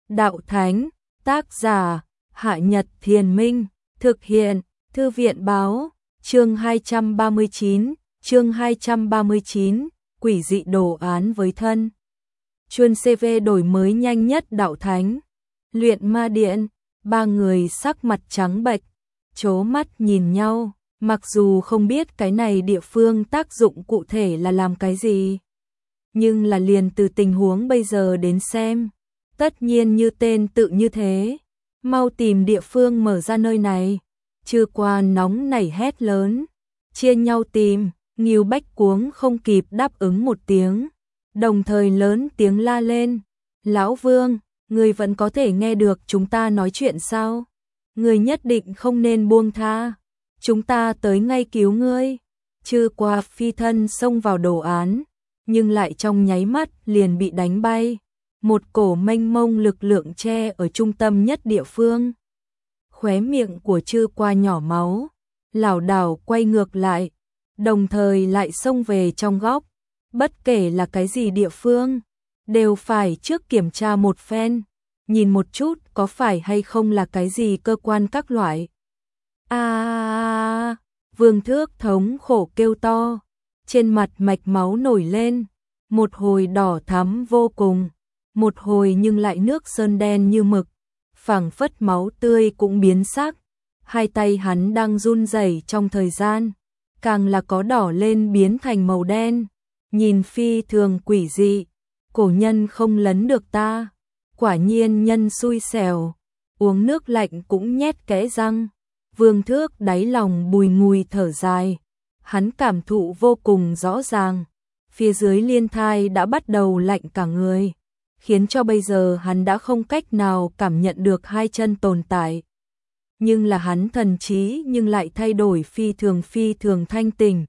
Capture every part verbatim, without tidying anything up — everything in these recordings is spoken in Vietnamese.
Đạo Thánh, tác giả, Hạ Nhật Thiền Minh, thực hiện, Thư viện báo, chương hai trăm ba mươi chín, chương hai trăm ba mươi chín, quỷ dị đồ án với thân. Chuân xê vê đổi mới nhanh nhất Đạo Thánh, Luyện Ma Điện, ba người sắc mặt trắng bệch, chố mắt nhìn nhau, mặc dù không biết cái này địa phương tác dụng cụ thể là làm cái gì. Nhưng là liền từ tình huống bây giờ đến xem, tất nhiên như tên tự như thế, mau tìm địa phương mở ra nơi này. Chư qua nóng nảy hét lớn, chia nhau tìm, Ngưu Bách cuống không kịp đáp ứng một tiếng, đồng thời lớn tiếng la lên, Lão Vương, người vẫn có thể nghe được chúng ta nói chuyện sao? Người nhất định không nên buông tha, chúng ta tới ngay cứu ngươi. Chư qua phi thân xông vào đồ án, nhưng lại trong nháy mắt liền bị đánh bay. Một cổ mênh mông lực lượng che ở trung tâm nhất địa phương. Khóe miệng của Chư qua nhỏ máu, lảo đảo quay ngược lại, đồng thời lại xông về trong góc. Bất kể là cái gì địa phương, đều phải trước kiểm tra một phen, nhìn một chút có phải hay không là cái gì cơ quan các loại. A à, Vương Thước thống khổ kêu to, trên mặt mạch máu nổi lên, một hồi đỏ thắm vô cùng, một hồi nhưng lại nước sơn đen như mực, phảng phất máu tươi cũng biến sắc. Hai tay hắn đang run rẩy trong thời gian, càng là có đỏ lên biến thành màu đen, nhìn phi thường quỷ dị. Cổ nhân không lấn được ta, quả nhiên nhân xui xẻo, uống nước lạnh cũng nhét kẽ răng. Vương Thước đáy lòng bùi ngùi thở dài, hắn cảm thụ vô cùng rõ ràng, phía dưới liên thai đã bắt đầu lạnh cả người, khiến cho bây giờ hắn đã không cách nào cảm nhận được hai chân tồn tại. Nhưng là hắn thần trí nhưng lại thay đổi phi thường phi thường thanh tỉnh.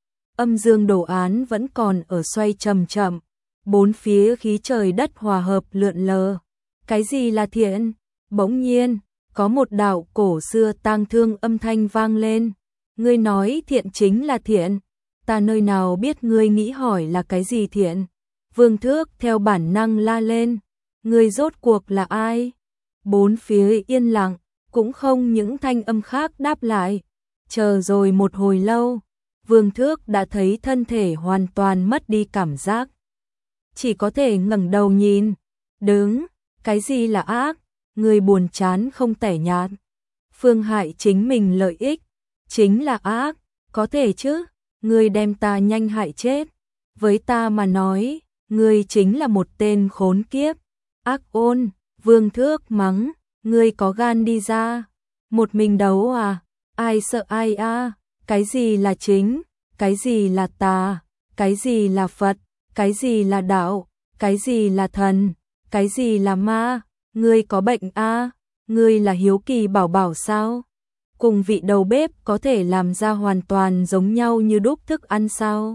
Âm dương đồ án vẫn còn ở xoay chậm chậm, bốn phía khí trời đất hòa hợp lượn lờ. Cái gì là thiện? Bỗng nhiên, có một đạo cổ xưa tang thương âm thanh vang lên. Ngươi nói thiện chính là thiện, ta nơi nào biết ngươi nghĩ hỏi là cái gì thiện? Vương Thước theo bản năng la lên, ngươi rốt cuộc là ai? Bốn phía yên lặng, cũng không những thanh âm khác đáp lại. Chờ rồi một hồi lâu, Vương Thước đã thấy thân thể hoàn toàn mất đi cảm giác, chỉ có thể ngẩng đầu nhìn. Đứng, cái gì là ác? Người buồn chán không tẻ nhạt, phương hại chính mình lợi ích, chính là ác, có thể chứ? Người đem ta nhanh hại chết, với ta mà nói, người chính là một tên khốn kiếp. Ác ôn, Vương Thước mắng, ngươi có gan đi ra, một mình đấu à? Ai sợ ai à? Cái gì là chính, cái gì là tà, cái gì là Phật, cái gì là đạo, cái gì là thần, cái gì là ma? Ngươi có bệnh à? Ngươi là hiếu kỳ bảo bảo sao? Cùng vị đầu bếp có thể làm ra hoàn toàn giống nhau như đúc thức ăn sao?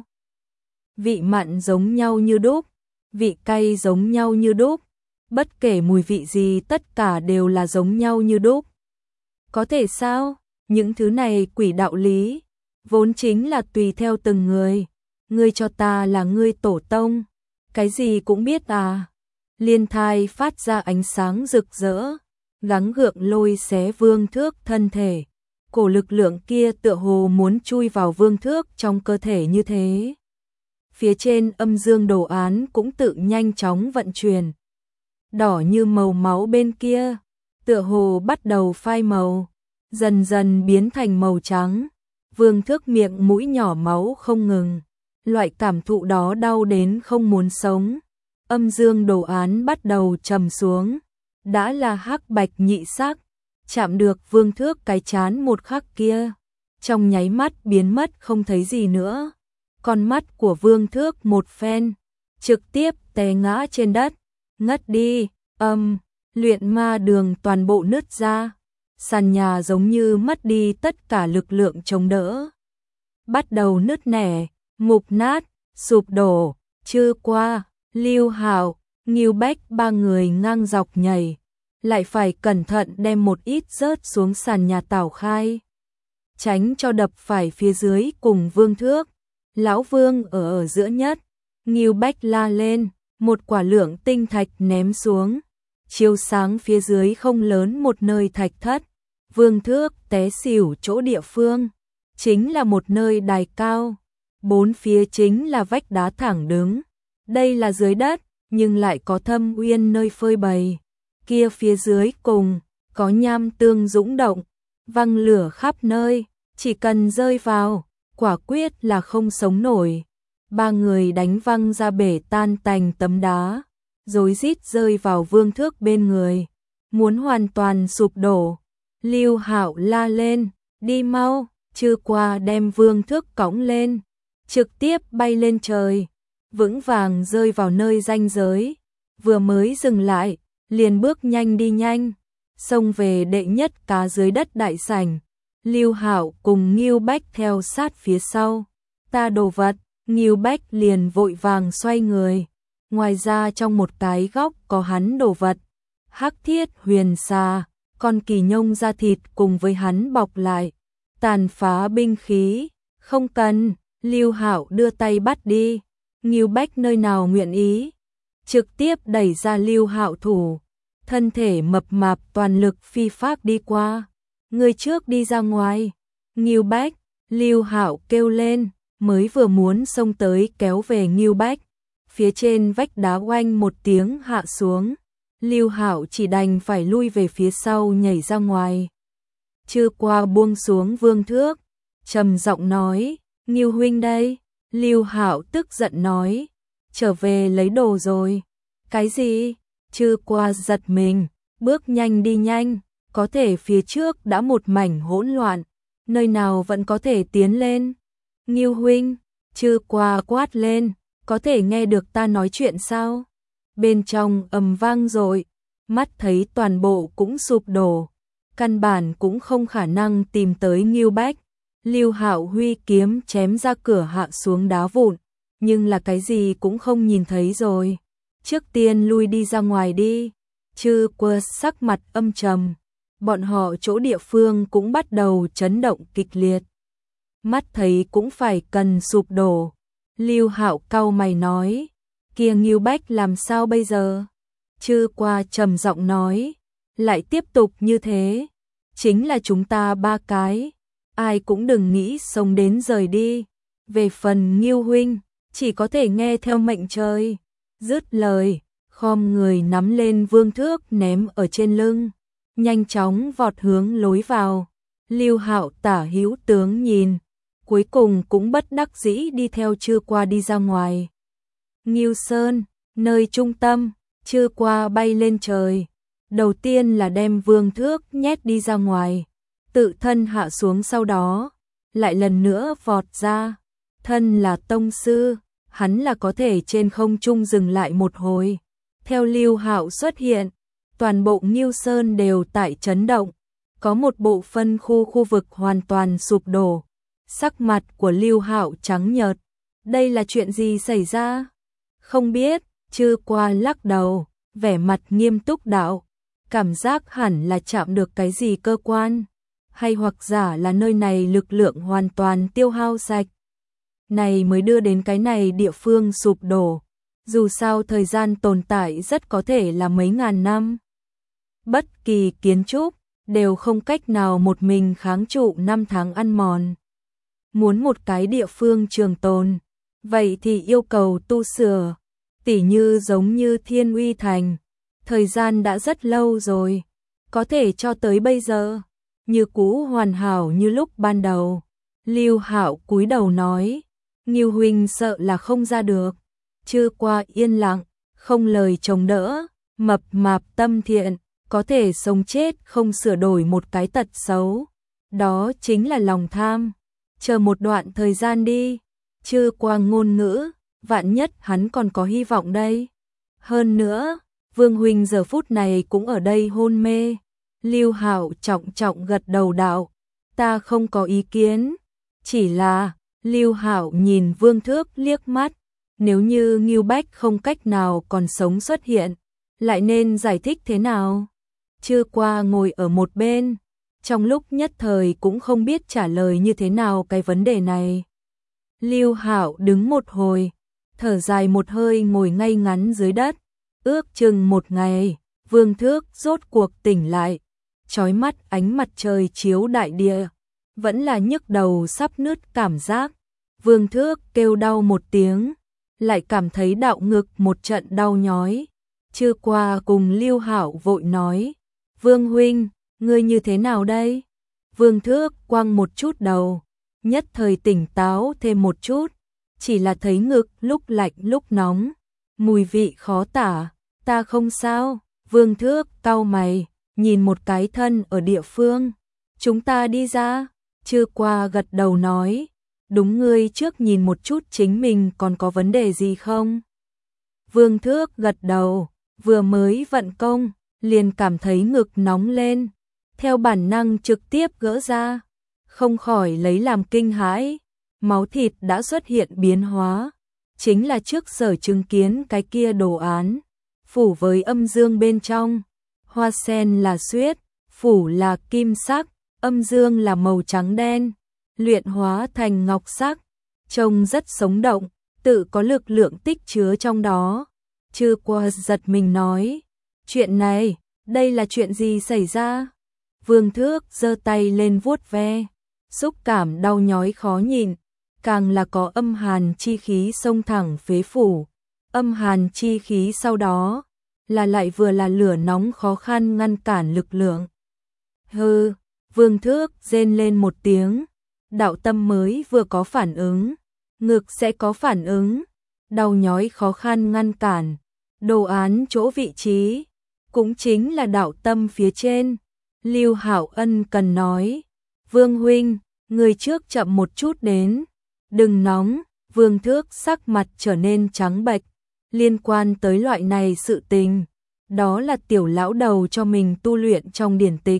Vị mặn giống nhau như đúc, vị cay giống nhau như đúc, bất kể mùi vị gì tất cả đều là giống nhau như đúc. Có thể sao? Những thứ này quỷ đạo lý, vốn chính là tùy theo từng người. Ngươi cho ta là ngươi tổ tông, cái gì cũng biết à? Liên thai phát ra ánh sáng rực rỡ, gắng gượng lôi xé Vương Thước thân thể. Cổ lực lượng kia tựa hồ muốn chui vào Vương Thước trong cơ thể như thế. Phía trên âm dương đồ án cũng tự nhanh chóng vận chuyển. Đỏ như màu máu bên kia, tựa hồ bắt đầu phai màu, dần dần biến thành màu trắng. Vương Thước miệng mũi nhỏ máu không ngừng, loại cảm thụ đó đau đến không muốn sống. Âm dương đồ án bắt đầu trầm xuống, đã là hắc bạch nhị sắc, chạm được Vương Thước cái chán một khắc kia, trong nháy mắt biến mất không thấy gì nữa. Con mắt của Vương Thước một phen, trực tiếp té ngã trên đất, ngất đi. Âm, luyện ma đường toàn bộ nứt ra, sàn nhà giống như mất đi tất cả lực lượng chống đỡ, bắt đầu nứt nẻ, mục nát, sụp đổ. Chư qua, Lưu Hạo, Ngưu Bách ba người ngang dọc nhảy, lại phải cẩn thận đem một ít rớt xuống sàn nhà tảo khai, tránh cho đập phải phía dưới cùng Vương Thước. Lão Vương ở ở giữa nhất, Ngưu Bách la lên, một quả lượng tinh thạch ném xuống, chiếu sáng phía dưới không lớn một nơi thạch thất. Vương Thước té xỉu chỗ địa phương, chính là một nơi đài cao, bốn phía chính là vách đá thẳng đứng. Đây là dưới đất, nhưng lại có thâm uyên nơi phơi bày. Kia phía dưới cùng, có nham tương dũng động, văng lửa khắp nơi, chỉ cần rơi vào, quả quyết là không sống nổi. Ba người đánh văng ra bể tan tành tấm đá, rối rít rơi vào Vương Thước bên người, muốn hoàn toàn sụp đổ. Lưu Hạo la lên, đi mau, Chư Qua đem Vương Thước cõng lên, trực tiếp bay lên trời, vững vàng rơi vào nơi ranh giới, vừa mới dừng lại, liền bước nhanh đi nhanh, xông về đệ nhất cá dưới đất đại sảnh. Lưu Hạo cùng Ngưu Bách theo sát phía sau. Ta đồ vật, Ngưu Bách liền vội vàng xoay người. Ngoài ra trong một cái góc có hắn đồ vật, hắc thiết huyền xà, con kỳ nhông da thịt cùng với hắn bọc lại, tàn phá binh khí, không cần. Lưu Hạo đưa tay bắt đi, Ngưu Bách nơi nào nguyện ý, trực tiếp đẩy ra Lưu Hạo thủ, thân thể mập mạp toàn lực phi phác đi qua. Người trước đi ra ngoài. Ngưu Bách, Lưu Hạo kêu lên, mới vừa muốn xông tới kéo về Ngưu Bách, phía trên vách đá oanh một tiếng hạ xuống, Lưu Hạo chỉ đành phải lui về phía sau nhảy ra ngoài. Chư Qua buông xuống Vương Thước, trầm giọng nói, Ngưu huynh đây. Lưu Hạo tức giận nói, trở về lấy đồ rồi. Cái gì? Chư Qua giật mình, bước nhanh đi nhanh, có thể phía trước đã một mảnh hỗn loạn, nơi nào vẫn có thể tiến lên. Ngưu huynh, Chư Qua quát lên, có thể nghe được ta nói chuyện sao? Bên trong ầm vang rồi, mắt thấy toàn bộ cũng sụp đổ, căn bản cũng không khả năng tìm tới Ngưu Bách. Lưu Hạo huy kiếm chém ra cửa hạ xuống đá vụn, nhưng là cái gì cũng không nhìn thấy rồi. Trước tiên lui đi ra ngoài đi. Chư Qua sắc mặt âm trầm, bọn họ chỗ địa phương cũng bắt đầu chấn động kịch liệt. Mắt thấy cũng phải cần sụp đổ. Lưu Hạo cau mày nói, kia Ngưu Bách làm sao bây giờ? Chư Qua trầm giọng nói, lại tiếp tục như thế, chính là chúng ta ba cái, ai cũng đừng nghĩ sống đến rời đi. Về phần Ngưu huynh, chỉ có thể nghe theo mệnh trời. Dứt lời, khom người nắm lên Vương Thước ném ở trên lưng, nhanh chóng vọt hướng lối vào. Lưu Hạo tả hữu tướng nhìn, cuối cùng cũng bất đắc dĩ đi theo Chư Qua đi ra ngoài. Ngưu Sơn, nơi trung tâm, Chư Qua bay lên trời, đầu tiên là đem Vương Thước nhét đi ra ngoài, tự thân hạ xuống, sau đó lại lần nữa vọt ra. Thân là tông sư, hắn là có thể trên không trung dừng lại một hồi. Theo Lưu Hạo xuất hiện, toàn bộ Ngưu Sơn đều tại chấn động, có một bộ phân khu khu vực hoàn toàn sụp đổ. Sắc mặt của Lưu Hạo trắng nhợt, đây là chuyện gì xảy ra? Không biết. Chư Qua lắc đầu, vẻ mặt nghiêm túc đạo, cảm giác hẳn là chạm được cái gì cơ quan, hay hoặc giả là nơi này lực lượng hoàn toàn tiêu hao sạch, này mới đưa đến cái này địa phương sụp đổ. Dù sao thời gian tồn tại rất có thể là mấy ngàn năm. Bất kỳ kiến trúc đều không cách nào một mình kháng trụ năm tháng ăn mòn. Muốn một cái địa phương trường tồn, vậy thì yêu cầu tu sửa. Tỉ như giống như Thiên Uy Thành, thời gian đã rất lâu rồi, có thể cho tới bây giờ như cũ hoàn hảo như lúc ban đầu. Lưu Hạo cúi đầu nói, Ngưu huynh sợ là không ra được. Chư Qua yên lặng, không lời chống đỡ, mập mạp tâm thiện, có thể sống chết không sửa đổi một cái tật xấu, đó chính là lòng tham. Chờ một đoạn thời gian đi. Chư Qua ngôn ngữ, vạn nhất hắn còn có hy vọng đây. Hơn nữa, Vương huynh giờ phút này cũng ở đây hôn mê. Lưu Hạo trọng trọng gật đầu đạo, ta không có ý kiến, chỉ là Lưu Hạo nhìn Vương Thước liếc mắt, nếu như Ngưu Bách không cách nào còn sống xuất hiện, lại nên giải thích thế nào? Chư Qua ngồi ở một bên, trong lúc nhất thời cũng không biết trả lời như thế nào cái vấn đề này. Lưu Hạo đứng một hồi, thở dài một hơi ngồi ngay ngắn dưới đất, ước chừng một ngày, Vương Thước rốt cuộc tỉnh lại, chói mắt ánh mặt trời chiếu đại địa, vẫn là nhức đầu sắp nứt cảm giác. Vương Thước kêu đau một tiếng, lại cảm thấy đạo ngực một trận đau nhói. Trưa qua cùng Lưu Hạo vội nói, Vương huynh, ngươi như thế nào đây? Vương Thước quăng một chút đầu, nhất thời tỉnh táo thêm một chút, chỉ là thấy ngực lúc lạnh lúc nóng, mùi vị khó tả, ta không sao. Vương Thước cau mày, nhìn một cái thân ở địa phương, chúng ta đi ra. Trưa qua gật đầu nói, đúng, ngươi trước nhìn một chút chính mình còn có vấn đề gì không? Vương Thước gật đầu, vừa mới vận công, liền cảm thấy ngực nóng lên, theo bản năng trực tiếp gỡ ra, không khỏi lấy làm kinh hãi, máu thịt đã xuất hiện biến hóa, chính là trước sở chứng kiến cái kia đồ án, phủ với âm dương bên trong, hoa sen là xuyết, phủ là kim sắc, âm dương là màu trắng đen, luyện hóa thành ngọc sắc, trông rất sống động, tự có lực lượng tích chứa trong đó. Trưa qua giật mình nói, chuyện này, đây là chuyện gì xảy ra? Vương Thước giơ tay lên vuốt ve, xúc cảm đau nhói khó nhịn, càng là có âm hàn chi khí xông thẳng phế phủ, âm hàn chi khí sau đó là lại vừa là lửa nóng khó khăn ngăn cản lực lượng. Hừ, Vương Thước rên lên một tiếng, đạo tâm mới vừa có phản ứng, ngực sẽ có phản ứng, đau nhói khó khăn ngăn cản, đồ án chỗ vị trí, cũng chính là đạo tâm phía trên. Lưu Hạo ân cần nói, Vương huynh, người trước chậm một chút đến, đừng nóng. Vương Thước sắc mặt trở nên trắng bệch, liên quan tới loại này sự tình, đó là tiểu lão đầu cho mình tu luyện trong điển tịch,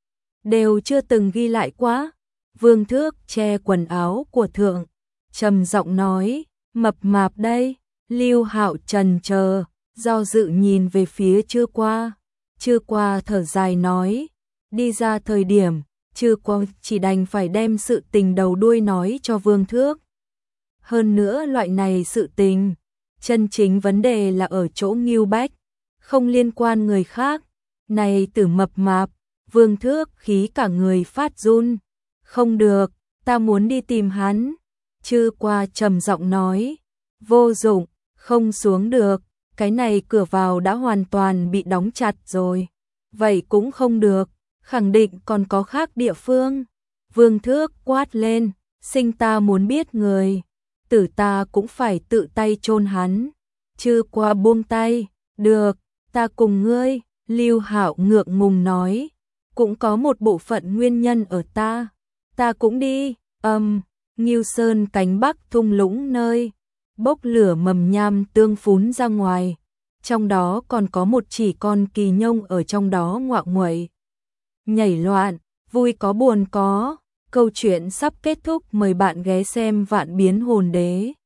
đều chưa từng ghi lại quá. Vương Thước che quần áo của thượng, trầm giọng nói, mập mạp đây. Lưu Hạo trần chờ, do dự nhìn về phía Trưa qua. Trưa qua thở dài nói, đi ra thời điểm, Trưa qua chỉ đành phải đem sự tình đầu đuôi nói cho Vương Thước. Hơn nữa loại này sự tình, chân chính vấn đề là ở chỗ Ngưu Bách, không liên quan người khác. Này tử mập mạp, Vương Thước khí cả người phát run. Không được, ta muốn đi tìm hắn. Trưa qua trầm giọng nói, vô dụng, không xuống được, cái này cửa vào đã hoàn toàn bị đóng chặt rồi. Vậy cũng không được, khẳng định còn có khác địa phương. Vương Thước quát lên, sinh ta muốn biết người, tử ta cũng phải tự tay chôn hắn. Trưa qua buông tay, được, ta cùng ngươi. Lưu Hạo ngượng ngùng nói, cũng có một bộ phận nguyên nhân ở ta, ta cũng đi. Âm, um, Ngưu Sơn cánh bắc thung lũng nơi, bốc lửa mầm nham tương phún ra ngoài, trong đó còn có một chỉ con kỳ nhông ở trong đó ngoạo nguậy, nhảy loạn, vui có buồn có. Câu chuyện sắp kết thúc, mời bạn ghé xem Vạn Biến Hồn Đế.